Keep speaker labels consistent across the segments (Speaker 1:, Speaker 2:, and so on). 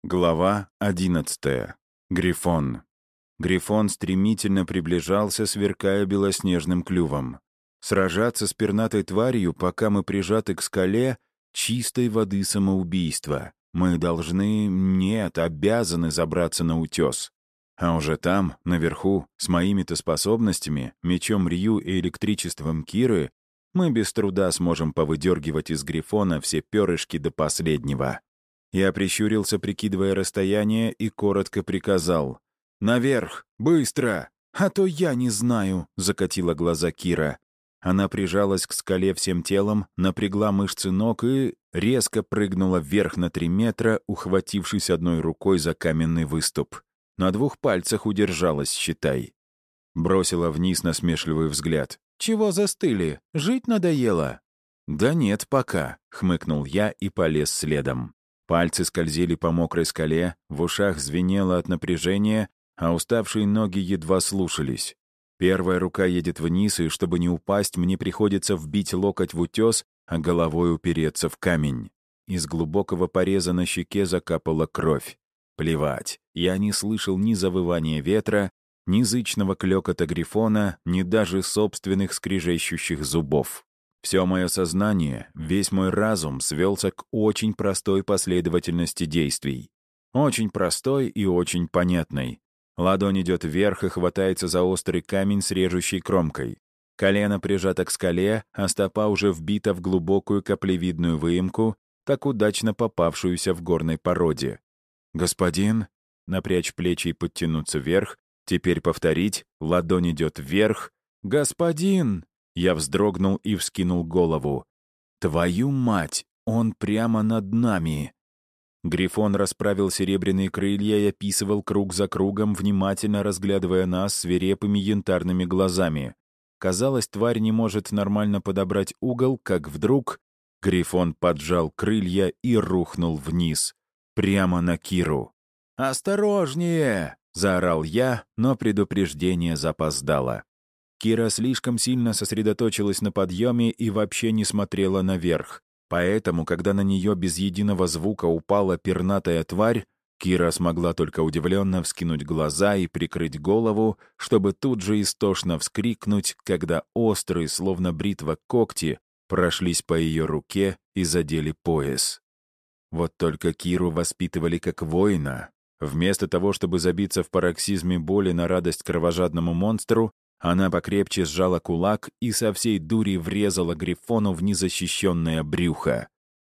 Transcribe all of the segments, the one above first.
Speaker 1: Глава 11. Грифон. Грифон стремительно приближался, сверкая белоснежным клювом. Сражаться с пернатой тварью, пока мы прижаты к скале, чистой воды самоубийство. Мы обязаны забраться на утес. А уже там, наверху, с моими-то способностями, мечом Рью и электричеством Киры, мы без труда сможем повыдергивать из Грифона все перышки до последнего. Я прищурился, прикидывая расстояние, и коротко приказал: «Наверх! Быстро! А то я не знаю!» — закатила глаза Кира. Она прижалась к скале всем телом, напрягла мышцы ног и резко прыгнула вверх на 3 метра, ухватившись одной рукой за каменный выступ. На 2 пальцах удержалась, считай. Бросила вниз насмешливый взгляд. «Чего застыли? Жить надоело?» «Да нет, пока», — хмыкнул я и полез следом. Пальцы скользили по мокрой скале, в ушах звенело от напряжения, а уставшие ноги едва слушались. Первая рука едет вниз, и чтобы не упасть, мне приходится вбить локоть в утес, а головой упереться в камень. Из глубокого пореза на щеке закапала кровь. Плевать, я не слышал ни завывания ветра, ни зычного клёкота Грифона, ни даже собственных скрежещущих зубов. Все мое сознание, весь мой разум свелся к очень простой последовательности действий. Очень простой и очень понятной. Ладонь идет вверх и хватается за острый камень с режущей кромкой. Колено прижато к скале, а стопа уже вбита в глубокую каплевидную выемку, так удачно попавшуюся в горной породе. «Господин?» Напрячь плечи и подтянуться вверх. Теперь повторить. Ладонь идет вверх. «Господин!» Я вздрогнул и вскинул голову. «Твою мать! Он прямо над нами!» Грифон расправил серебряные крылья и описывал круг за кругом, внимательно разглядывая нас свирепыми янтарными глазами. Казалось, тварь не может нормально подобрать угол, как вдруг Грифон поджал крылья и рухнул вниз, прямо на Киру. «Осторожнее!» — заорал я, но предупреждение запоздало. Кира слишком сильно сосредоточилась на подъеме и вообще не смотрела наверх. Поэтому, когда на нее без единого звука упала пернатая тварь, Кира смогла только удивленно вскинуть глаза и прикрыть голову, чтобы тут же истошно вскрикнуть, когда острые, словно бритва, когти прошлись по ее руке и задели пояс. Вот только Киру воспитывали как воина. Вместо того, чтобы забиться в пароксизме боли на радость кровожадному монстру, она покрепче сжала кулак и со всей дури врезала Грифону в незащищенное брюхо.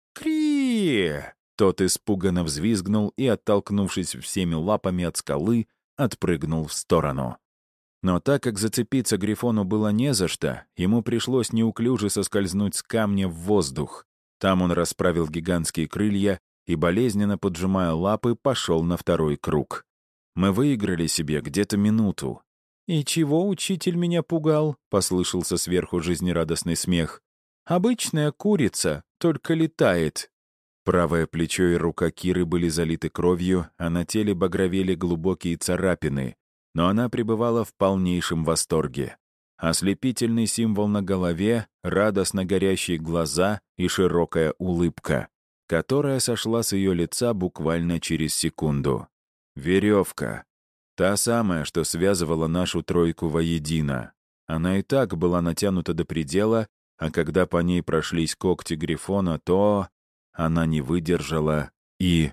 Speaker 1: «Кри!» Тот испуганно взвизгнул и, оттолкнувшись всеми лапами от скалы, отпрыгнул в сторону. Но так как зацепиться Грифону было не за что, ему пришлось неуклюже соскользнуть с камня в воздух. Там он расправил гигантские крылья и, болезненно поджимая лапы, пошел на второй круг. Мы выиграли себе где-то минуту. «И чего учитель меня пугал?» — послышался сверху жизнерадостный смех. «Обычная курица, только летает». Правое плечо и рука Киры были залиты кровью, а на теле багровели глубокие царапины, но она пребывала в полнейшем восторге. Ослепительный символ на голове, радостно горящие глаза и широкая улыбка, которая сошла с ее лица буквально через секунду. Веревка. Та самая, что связывала нашу тройку воедино. Она и так была натянута до предела, а когда по ней прошлись когти Грифона, то она не выдержала и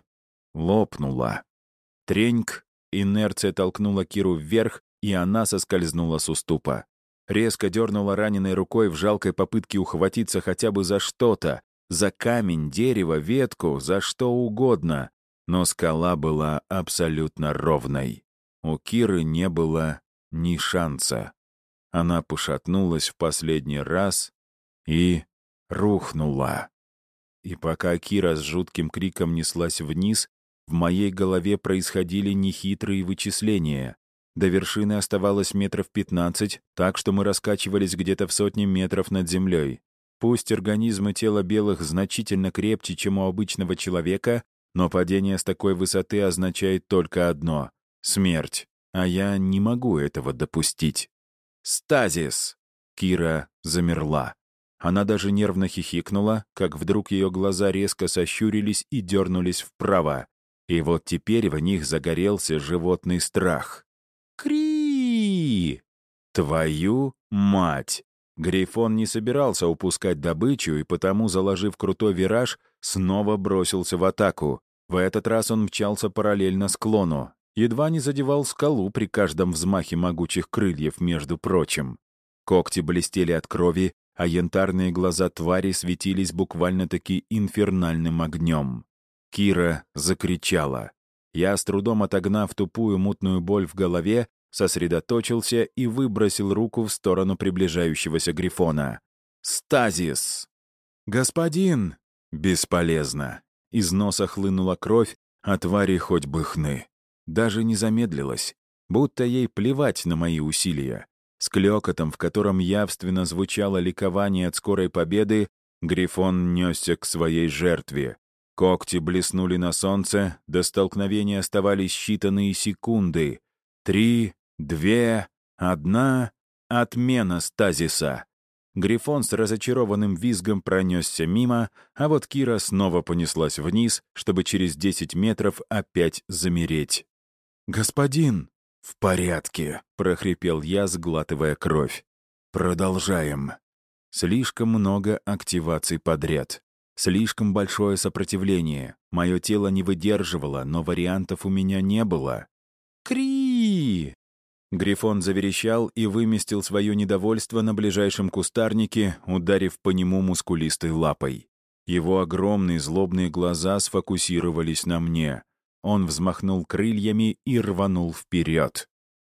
Speaker 1: лопнула. Треньк, инерция толкнула Киру вверх, и она соскользнула с уступа. Резко дернула раненой рукой в жалкой попытке ухватиться хотя бы за что-то, за камень, дерево, ветку, за что угодно, но скала была абсолютно ровной. У Киры не было ни шанса. Она пошатнулась в последний раз и рухнула. И пока Кира с жутким криком неслась вниз, в моей голове происходили нехитрые вычисления. До вершины оставалось 15 метров, так что мы раскачивались где-то в 100 метров над землей. Пусть организмы тела белых значительно крепче, чем у обычного человека, но падение с такой высоты означает только одно — смерть, а я не могу этого допустить. «Стазис!» Кира замерла. Она даже нервно хихикнула, как вдруг ее глаза резко сощурились и дернулись вправо. И вот теперь в них загорелся животный страх. Кри! Твою мать! Грифон не собирался упускать добычу, и потому, заложив крутой вираж, снова бросился в атаку. В этот раз он мчался параллельно склону. Едва не задевал скалу при каждом взмахе могучих крыльев, между прочим. Когти блестели от крови, а янтарные глаза твари светились буквально-таки инфернальным огнем. Кира закричала. Я, с трудом отогнав тупую мутную боль в голове, сосредоточился и выбросил руку в сторону приближающегося Грифона. «Стазис!» «Господин!» «Бесполезно!» Из носа хлынула кровь, а твари хоть бы хны. Даже не замедлилась, будто ей плевать на мои усилия. С клёкотом, в котором явственно звучало ликование от скорой победы, Грифон несся к своей жертве. Когти блеснули на солнце, до столкновения оставались считанные секунды. 3, 2, 1. Отмена стазиса. Грифон с разочарованным визгом пронесся мимо, а вот Кира снова понеслась вниз, чтобы через 10 метров опять замереть. «Господин!» «В порядке», — прохрипел я, сглатывая кровь. «Продолжаем». Слишком много активаций подряд. Слишком большое сопротивление. Мое тело не выдерживало, но вариантов у меня не было. «Кри!» Грифон заверещал и выместил свое недовольство на ближайшем кустарнике, ударив по нему мускулистой лапой. Его огромные злобные глаза сфокусировались на мне. Он взмахнул крыльями и рванул вперед.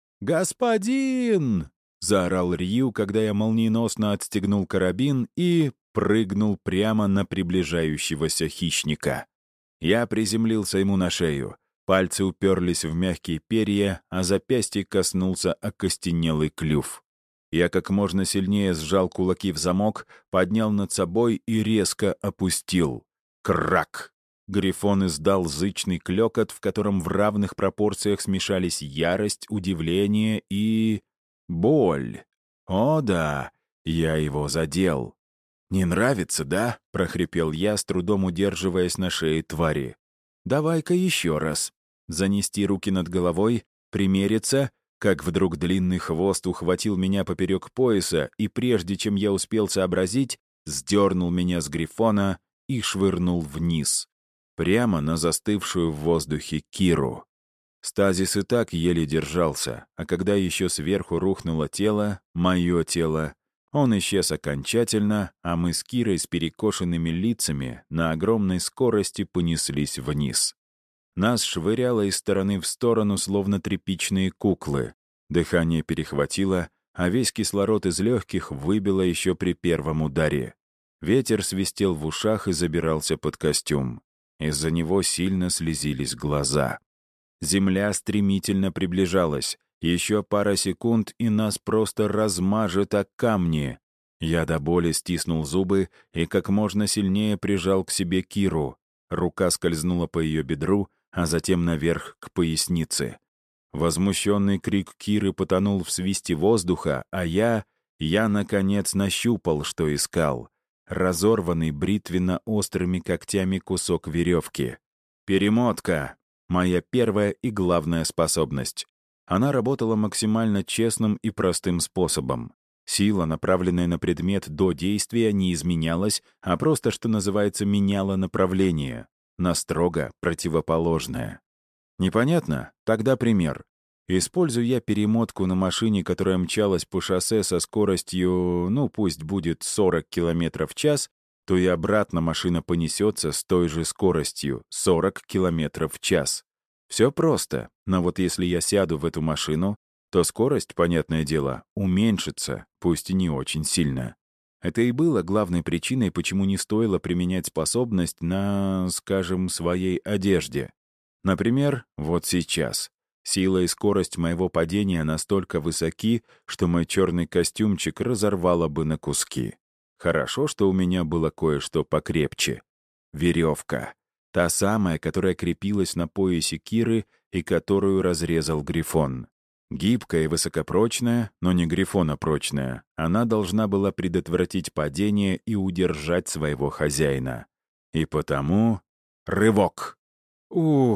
Speaker 1: «Господин!» — заорал Рью, когда я молниеносно отстегнул карабин и прыгнул прямо на приближающегося хищника. Я приземлился ему на шею. Пальцы уперлись в мягкие перья, а запястье коснулся окостенелый клюв. Я как можно сильнее сжал кулаки в замок, поднял над собой и резко опустил. Крак! Грифон издал зычный клёкот, в котором в равных пропорциях смешались ярость, удивление и... боль. О да, я его задел. «Не нравится, да?» — прохрипел я, с трудом удерживаясь на шее твари. «Давай-ка еще раз. Занести руки над головой, примериться, как вдруг длинный хвост ухватил меня поперек пояса и, прежде чем я успел сообразить, сдернул меня с Грифона и швырнул вниз, прямо на застывшую в воздухе Киру. Стазис и так еле держался, а когда еще сверху рухнуло тело, мое тело, он исчез окончательно, а мы с Кирой с перекошенными лицами на огромной скорости понеслись вниз. Нас швыряло из стороны в сторону, словно тряпичные куклы. Дыхание перехватило, а весь кислород из легких выбило еще при первом ударе. Ветер свистел в ушах и забирался под костюм. Из-за него сильно слезились глаза. Земля стремительно приближалась. Еще пара секунд, и нас просто размажет о камни. Я до боли стиснул зубы и как можно сильнее прижал к себе Киру. Рука скользнула по ее бедру, а затем наверх к пояснице. Возмущенный крик Киры потонул в свисте воздуха, а я, наконец, нащупал, что искал. Разорванный бритвенно-острыми когтями кусок веревки. Перемотка. Моя первая и главная способность. Она работала максимально честным и простым способом. Сила, направленная на предмет до действия, не изменялась, а просто, что называется, меняла направление. На строго противоположное. Непонятно? Тогда пример. Использую я перемотку на машине, которая мчалась по шоссе со скоростью, пусть будет 40 км в час, то и обратно машина понесется с той же скоростью — 40 км в час. Все просто, но вот если я сяду в эту машину, то скорость, понятное дело, уменьшится, пусть и не очень сильно. Это и было главной причиной, почему не стоило применять способность на, скажем, своей одежде. Например, вот сейчас. Сила и скорость моего падения настолько высоки, что мой черный костюмчик разорвало бы на куски. Хорошо, что у меня было кое-что покрепче. Веревка. Та самая, которая крепилась на поясе Киры и которую разрезал Грифон. Гибкая и высокопрочная, но не грифонопрочная, она должна была предотвратить падение и удержать своего хозяина. И потому... Рывок! Ух!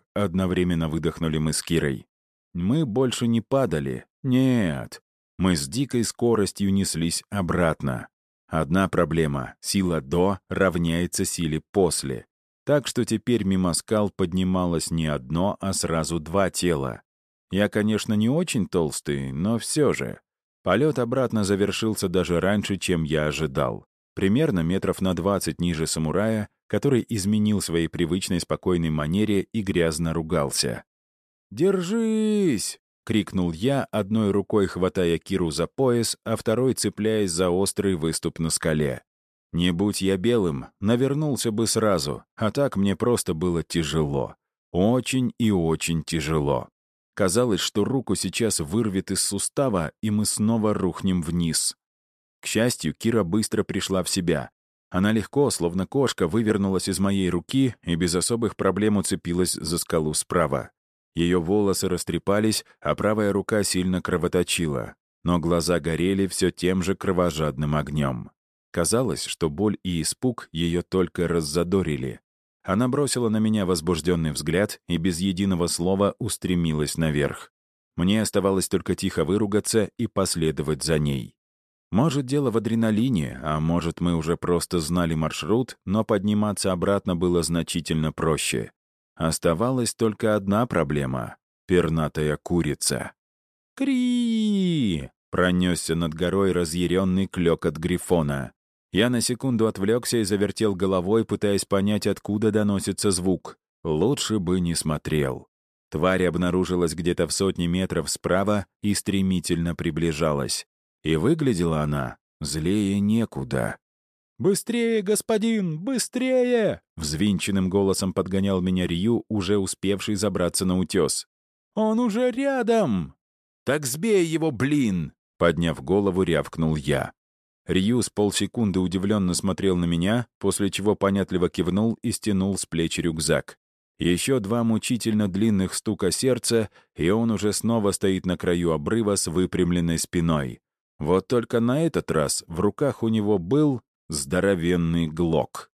Speaker 1: — одновременно выдохнули мы с Кирой. Мы больше не падали. Нет. Мы с дикой скоростью неслись обратно. Одна проблема — сила «до» равняется силе «после». Так что теперь мимо скал поднималось не одно, а сразу два тела. Я, конечно, не очень толстый, но все же. Полет обратно завершился даже раньше, чем я ожидал. Примерно метров на 20 ниже самурая, который изменил своей привычной спокойной манере и грязно ругался. «Держись!» — крикнул я, одной рукой хватая Киру за пояс, а второй цепляясь за острый выступ на скале. Не будь я белым, навернулся бы сразу, а так мне просто было тяжело. Очень и очень тяжело. Казалось, что руку сейчас вырвет из сустава, и мы снова рухнем вниз. К счастью, Кира быстро пришла в себя. Она легко, словно кошка, вывернулась из моей руки и без особых проблем уцепилась за скалу справа. Ее волосы растрепались, а правая рука сильно кровоточила. Но глаза горели все тем же кровожадным огнем. Казалось, что боль и испуг ее только раззадорили. Она бросила на меня возбужденный взгляд и без единого слова устремилась наверх. Мне оставалось только тихо выругаться и последовать за ней. Может, дело в адреналине, а может, мы уже просто знали маршрут, но подниматься обратно было значительно проще. Оставалась только одна проблема — пернатая курица. «Кри!» — пронесся над горой разъяренный клёкот грифона. Я на секунду отвлекся и завертел головой, пытаясь понять, откуда доносится звук. Лучше бы не смотрел. Тварь обнаружилась где-то в 100 метров справа и стремительно приближалась. И выглядела она злее некуда. «Быстрее, господин, быстрее!» — взвинченным голосом подгонял меня Рью, уже успевший забраться на утес. «Он уже рядом!» «Так сбей его, блин!» — подняв голову, рявкнул я. Рью с полсекунды удивленно смотрел на меня, после чего понятливо кивнул и стянул с плеч рюкзак. Еще 2 мучительно длинных стука сердца, и он уже снова стоит на краю обрыва с выпрямленной спиной. Вот только на этот раз в руках у него был здоровенный глок.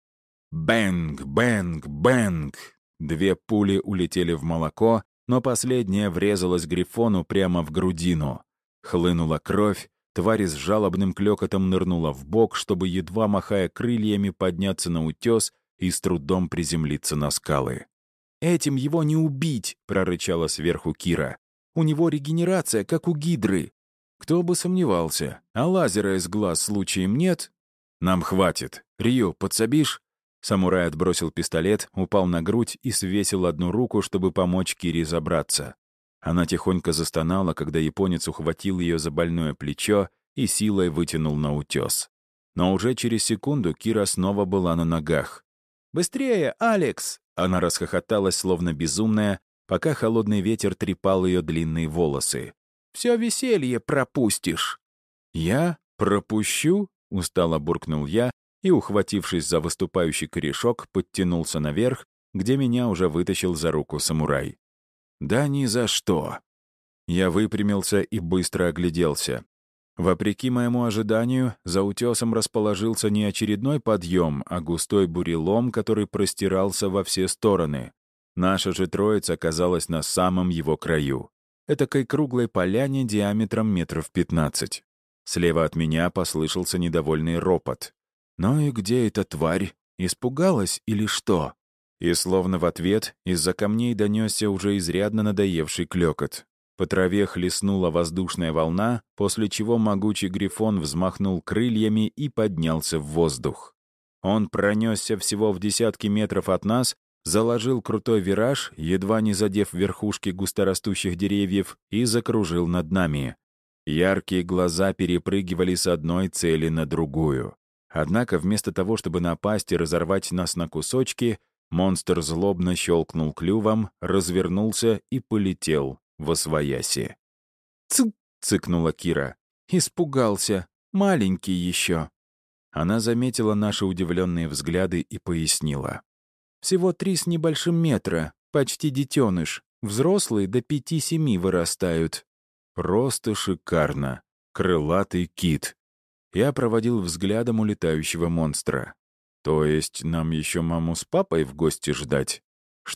Speaker 1: Бэнг, бэнг, бэнг! 2 пули улетели в молоко, но последняя врезалась грифону прямо в грудину. Хлынула кровь, тварь с жалобным клёкотом нырнула в бок, чтобы, едва махая крыльями, подняться на утес и с трудом приземлиться на скалы. «Этим его не убить!» — прорычала сверху Кира. «У него регенерация, как у гидры!» Кто бы сомневался, а лазера из глаз случаем нет? «Нам хватит. Рью, подсобишь?» Самурай отбросил пистолет, упал на грудь и свесил одну руку, чтобы помочь Кире забраться. Она тихонько застонала, когда японец ухватил ее за больное плечо и силой вытянул на утес. Но уже через секунду Кира снова была на ногах. «Быстрее, Алекс!» Она расхохоталась, словно безумная, пока холодный ветер трепал ее длинные волосы. «Все веселье пропустишь!» «Я? Пропущу?» — устало буркнул я и, ухватившись за выступающий корешок, подтянулся наверх, где меня уже вытащил за руку самурай. «Да ни за что!» Я выпрямился и быстро огляделся. Вопреки моему ожиданию, за утесом расположился не очередной подъем, а густой бурелом, который простирался во все стороны. Наша же троица оказалась на самом его краю. Этакой круглой поляне диаметром метров 15. Слева от меня послышался недовольный ропот. «Ну и где эта тварь? Испугалась или что?» И словно в ответ из-за камней донесся уже изрядно надоевший клёкот. По траве хлестнула воздушная волна, после чего могучий грифон взмахнул крыльями и поднялся в воздух. Он пронесся всего в десятки метров от нас, заложил крутой вираж, едва не задев верхушки густорастущих деревьев, и закружил над нами. Яркие глаза перепрыгивали с одной цели на другую. Однако вместо того, чтобы напасть и разорвать нас на кусочки, монстр злобно щелкнул клювом, развернулся и полетел восвояси. «Цык!» — цыкнула Кира. «Испугался. Маленький еще». Она заметила наши удивленные взгляды и пояснила. «Всего 3 с небольшим метра, почти детеныш. Взрослые до 5-7 вырастают». Просто шикарно. Крылатый кит. Я проводил взглядом улетающего монстра. То есть нам еще маму с папой в гости ждать? Что?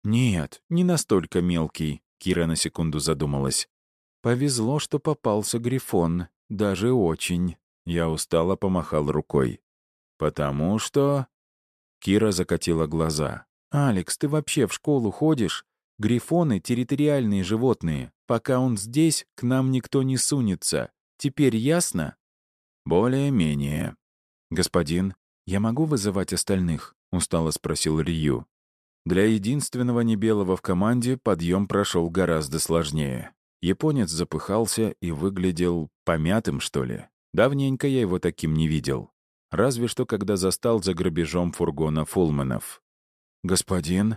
Speaker 1: «Нет, не настолько мелкий», — Кира на секунду задумалась. «Повезло, что попался Грифон. Даже очень». Я устало помахал рукой. «Потому что...» Кира закатила глаза. «Алекс, ты вообще в школу ходишь? Грифоны — территориальные животные. Пока он здесь, к нам никто не сунется. Теперь ясно?» «Более-менее». «Господин, я могу вызывать остальных?» — устало спросил Рью. Для единственного небелого в команде подъем прошел гораздо сложнее. Японец запыхался и выглядел помятым, что ли. Давненько я его таким не видел. Разве что, когда застал за грабежом фургона Фулманов. «Господин?»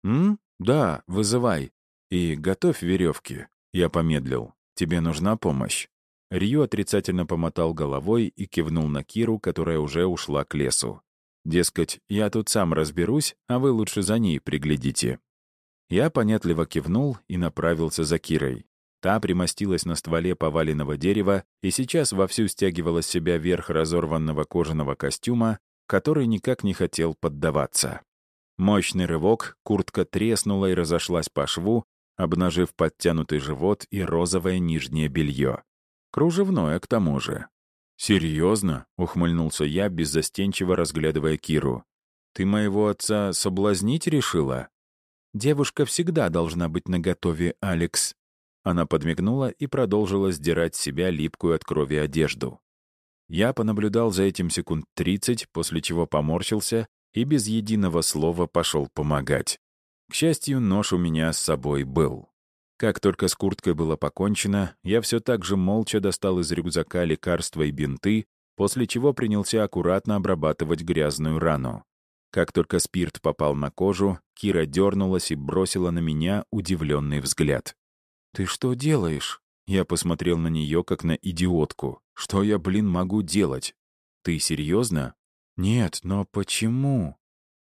Speaker 1: «Да, вызывай. И готовь веревки». Я помедлил. «Тебе нужна помощь?» Рью отрицательно помотал головой и кивнул на Киру, которая уже ушла к лесу. Дескать, я тут сам разберусь, а вы лучше за ней приглядите. Я понятливо кивнул и направился за Кирой. Та примостилась на стволе поваленного дерева и сейчас вовсю стягивала с себя верх разорванного кожаного костюма, который никак не хотел поддаваться. Мощный рывок, куртка треснула и разошлась по шву, обнажив подтянутый живот и розовое нижнее белье. Кружевное, к тому же. «Серьезно?» — ухмыльнулся я, беззастенчиво разглядывая Киру. «Ты моего отца соблазнить решила?» «Девушка всегда должна быть наготове, Алекс». Она подмигнула и продолжила сдирать с себя липкую от крови одежду. Я понаблюдал за этим секунд 30, после чего поморщился и без единого слова пошел помогать. К счастью, нож у меня с собой был. Как только с курткой было покончено, я все так же молча достал из рюкзака лекарства и бинты, после чего принялся аккуратно обрабатывать грязную рану. Как только спирт попал на кожу, Кира дернулась и бросила на меня удивленный взгляд. «Ты что делаешь?» Я посмотрел на нее, как на идиотку. «Что я, могу делать? Ты серьезно?» «Нет, но почему?»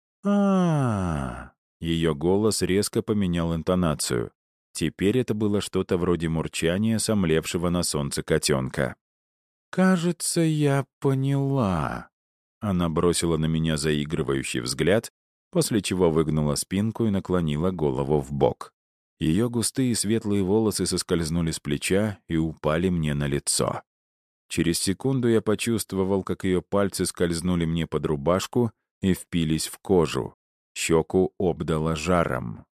Speaker 1: Ее голос резко поменял интонацию. Теперь это было что-то вроде мурчания сомлевшего на солнце котенка. «Кажется, я поняла». Она бросила на меня заигрывающий взгляд, после чего выгнула спинку и наклонила голову в бок. Ее густые светлые волосы соскользнули с плеча и упали мне на лицо. Через секунду я почувствовал, как ее пальцы скользнули мне под рубашку и впились в кожу. Щеку обдало жаром.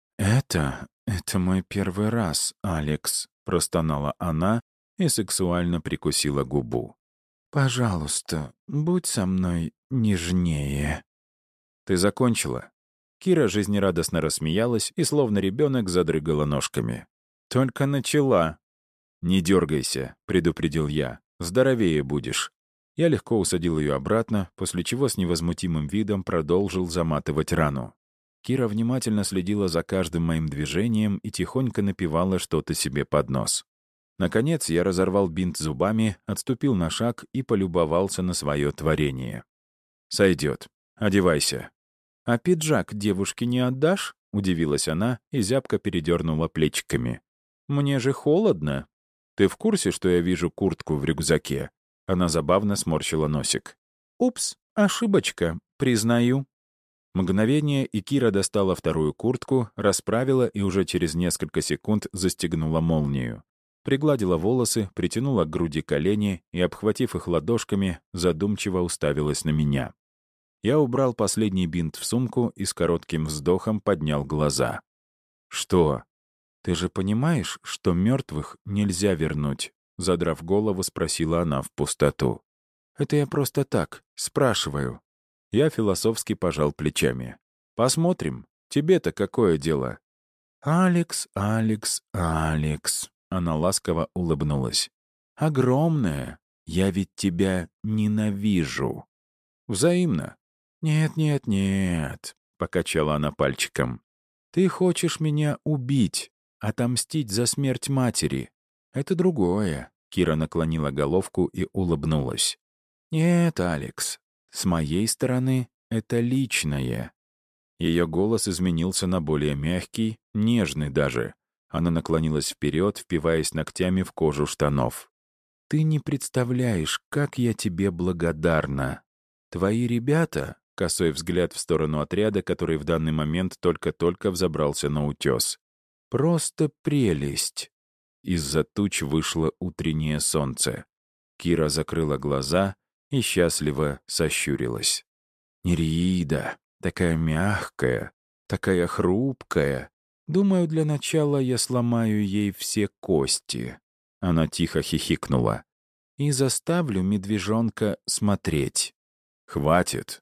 Speaker 1: «Это мой первый раз, Алекс», — простонала она и сексуально прикусила губу. «Пожалуйста, будь со мной нежнее». «Ты закончила?» Кира жизнерадостно рассмеялась и, словно ребенок, задрыгала ножками. «Только начала». «Не дергайся», — предупредил я. «Здоровее будешь». Я легко усадил ее обратно, после чего с невозмутимым видом продолжил заматывать рану. Кира внимательно следила за каждым моим движением и тихонько напевала что-то себе под нос. Наконец я разорвал бинт зубами, отступил на шаг и полюбовался на свое творение. «Сойдет. Одевайся». «А пиджак девушке не отдашь?» — удивилась она и зябко передернула плечиками. «Мне же холодно. Ты в курсе, что я вижу куртку в рюкзаке?» Она забавно сморщила носик. «Упс, ошибочка, признаю». Мгновение, и Кира достала вторую куртку, расправила и уже через несколько секунд застегнула молнию. Пригладила волосы, притянула к груди колени и, обхватив их ладошками, задумчиво уставилась на меня. Я убрал последний бинт в сумку и с коротким вздохом поднял глаза. «Что? Ты же понимаешь, что мертвых нельзя вернуть?» Задрав голову, спросила она в пустоту. «Это я просто так, спрашиваю». Я философски пожал плечами. «Посмотрим. Тебе-то какое дело?» «Алекс, Алекс, Алекс», — она ласково улыбнулась. «Огромное. Я ведь тебя ненавижу». «Взаимно». «Нет, нет, нет», — покачала она пальчиком. «Ты хочешь меня убить, отомстить за смерть матери. Это другое». Кира наклонила головку и улыбнулась. «Нет, Алекс, с моей стороны это личное». Ее голос изменился на более мягкий, нежный даже. Она наклонилась вперед, впиваясь ногтями в кожу штанов. «Ты не представляешь, как я тебе благодарна. Твои ребята, косой взгляд в сторону отряда, который в данный момент только-только взобрался на утес. «Просто прелесть!» Из-за туч вышло утреннее солнце. Кира закрыла глаза и счастливо сощурилась. «Нереида, такая мягкая, такая хрупкая. Думаю, для начала я сломаю ей все кости». Она тихо хихикнула. «И заставлю медвежонка смотреть». «Хватит».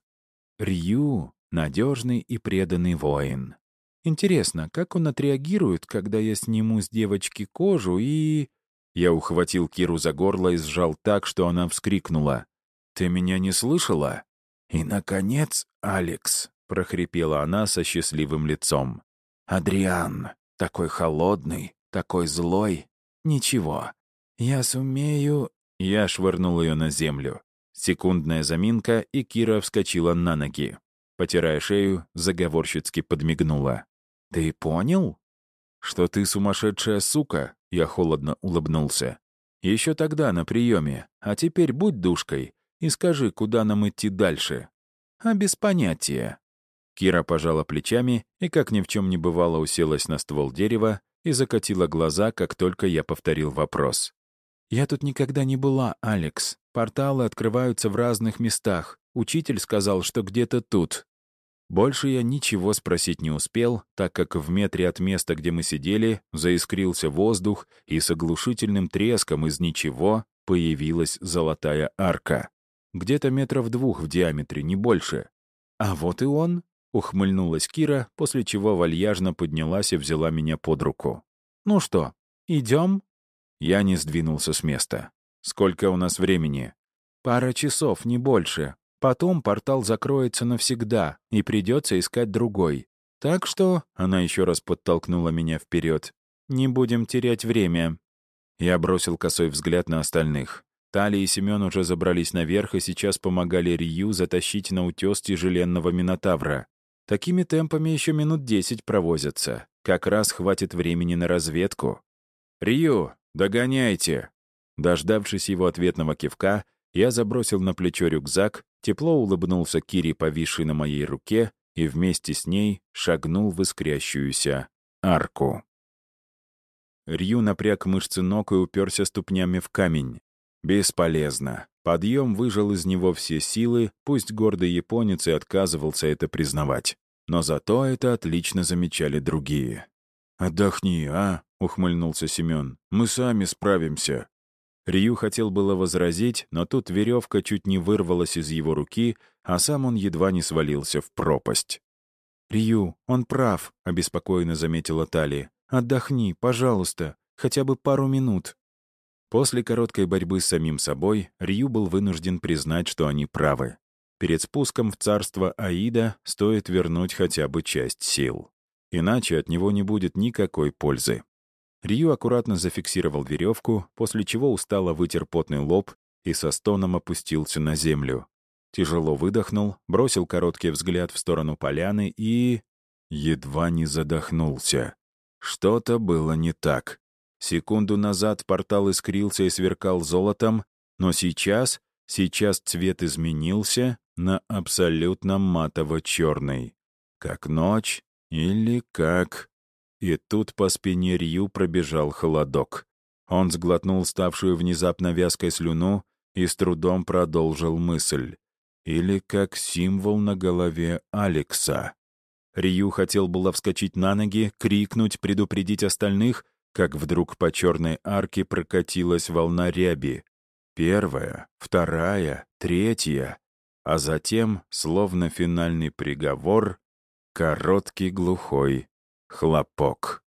Speaker 1: Рью — надежный и преданный воин. Интересно, как он отреагирует, когда я сниму с девочки кожу и... Я ухватил Киру за горло и сжал так, что она вскрикнула. «Ты меня не слышала?» «И, наконец, Алекс», — прохрипела она со счастливым лицом. «Адриан, такой холодный, такой злой. Ничего, я сумею...» Я швырнул ее на землю. Секундная заминка, и Кира вскочила на ноги. Потирая шею, заговорщицки подмигнула. «Ты понял?» «Что ты сумасшедшая сука?» Я холодно улыбнулся. «Еще тогда на приеме, а теперь будь душкой и скажи, куда нам идти дальше». «А без понятия». Кира пожала плечами и, как ни в чем не бывало, уселась на ствол дерева и закатила глаза, как только я повторил вопрос. «Я тут никогда не была, Алекс. Порталы открываются в разных местах. Учитель сказал, что где-то тут». Больше я ничего спросить не успел, так как в метре от места, где мы сидели, заискрился воздух, и с оглушительным треском из ничего появилась золотая арка. Где-то 2 метров в диаметре, не больше. «А вот и он», — ухмыльнулась Кира, после чего вальяжно поднялась и взяла меня под руку. «Ну что, идем?» Я не сдвинулся с места. «Сколько у нас времени?» «Пара часов, не больше. Потом портал закроется навсегда, и придется искать другой. Так что...» — она еще раз подтолкнула меня вперед. «Не будем терять время». Я бросил косой взгляд на остальных. Тали и Семен уже забрались наверх и сейчас помогали Рию затащить на утес тяжеленного минотавра. Такими темпами еще минут 10 провозятся. Как раз хватит времени на разведку. «Рию, догоняйте!» Дождавшись его ответного кивка, я забросил на плечо рюкзак, тепло улыбнулся Кире, повисшей на моей руке, и вместе с ней шагнул в искрящуюся арку. Рью напряг мышцы ног и уперся ступнями в камень. Бесполезно. Подъем выжал из него все силы, пусть гордый японец и отказывался это признавать. Но зато это отлично замечали другие. «Отдохни, а?» — ухмыльнулся Семен. «Мы сами справимся». Рью хотел было возразить, но тут веревка чуть не вырвалась из его руки, а сам он едва не свалился в пропасть. «Рью, он прав», — обеспокоенно заметила Тали. «Отдохни, пожалуйста, хотя бы пару минут». После короткой борьбы с самим собой Рью был вынужден признать, что они правы. Перед спуском в царство Аида стоит вернуть хотя бы часть сил. Иначе от него не будет никакой пользы. Рью аккуратно зафиксировал веревку, после чего устало вытер потный лоб и со стоном опустился на землю. Тяжело выдохнул, бросил короткий взгляд в сторону поляны и... едва не задохнулся. Что-то было не так. Секунду назад портал искрился и сверкал золотом, но сейчас цвет изменился на абсолютно матово-черный. Как ночь или как... И тут по спине Рью пробежал холодок. Он сглотнул ставшую внезапно вязкой слюну и с трудом продолжил мысль. Или как символ на голове Алекса. Рью хотел было вскочить на ноги, крикнуть, предупредить остальных, как вдруг по черной арке прокатилась волна ряби. Первая, вторая, третья, а затем, словно финальный приговор, короткий глухой хлопок.